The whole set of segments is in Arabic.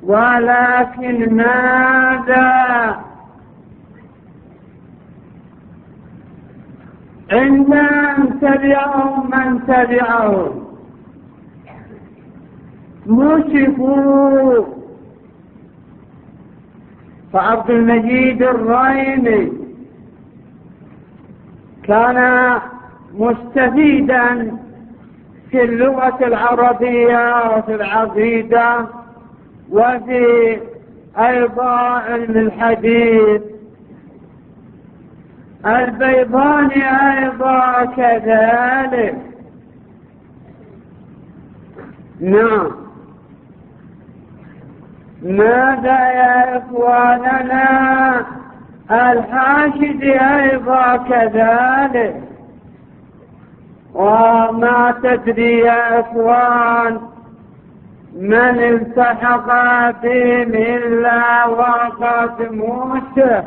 ولكن ماذا عند أن تبعهم من تبعهم مشفوا. فعبد المجيد الريمي كان مستفيدا في اللغة العربية وفي العقيدة وفي أيضا علم الحديث. البيضاني أيضا كذلك. نعم. ماذا يا إخواننا؟ الحاشد أيضا كذلك. وما تدري يا إخوان من التحق بهم إلا وقد موسى.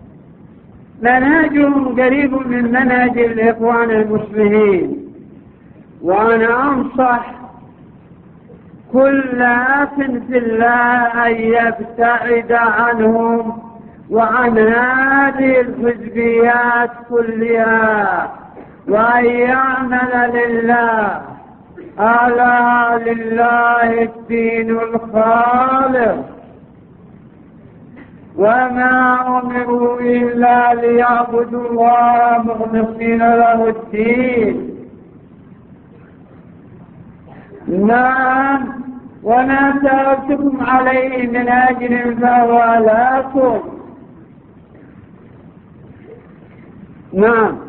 منهجهم قريب من منهج الإخوان المسلمين، وأنا أنصح كل أخ في الله أن يبتعد عنهم وعن هذه الحزبيات كلها وأن يعمل لله. ألا لله الدين الخالص، وما أمروا إلا ليعبدوا الله مخلصين له الدين. نعم. وما تركتكم عليه من أجر فهو لكم. نعم.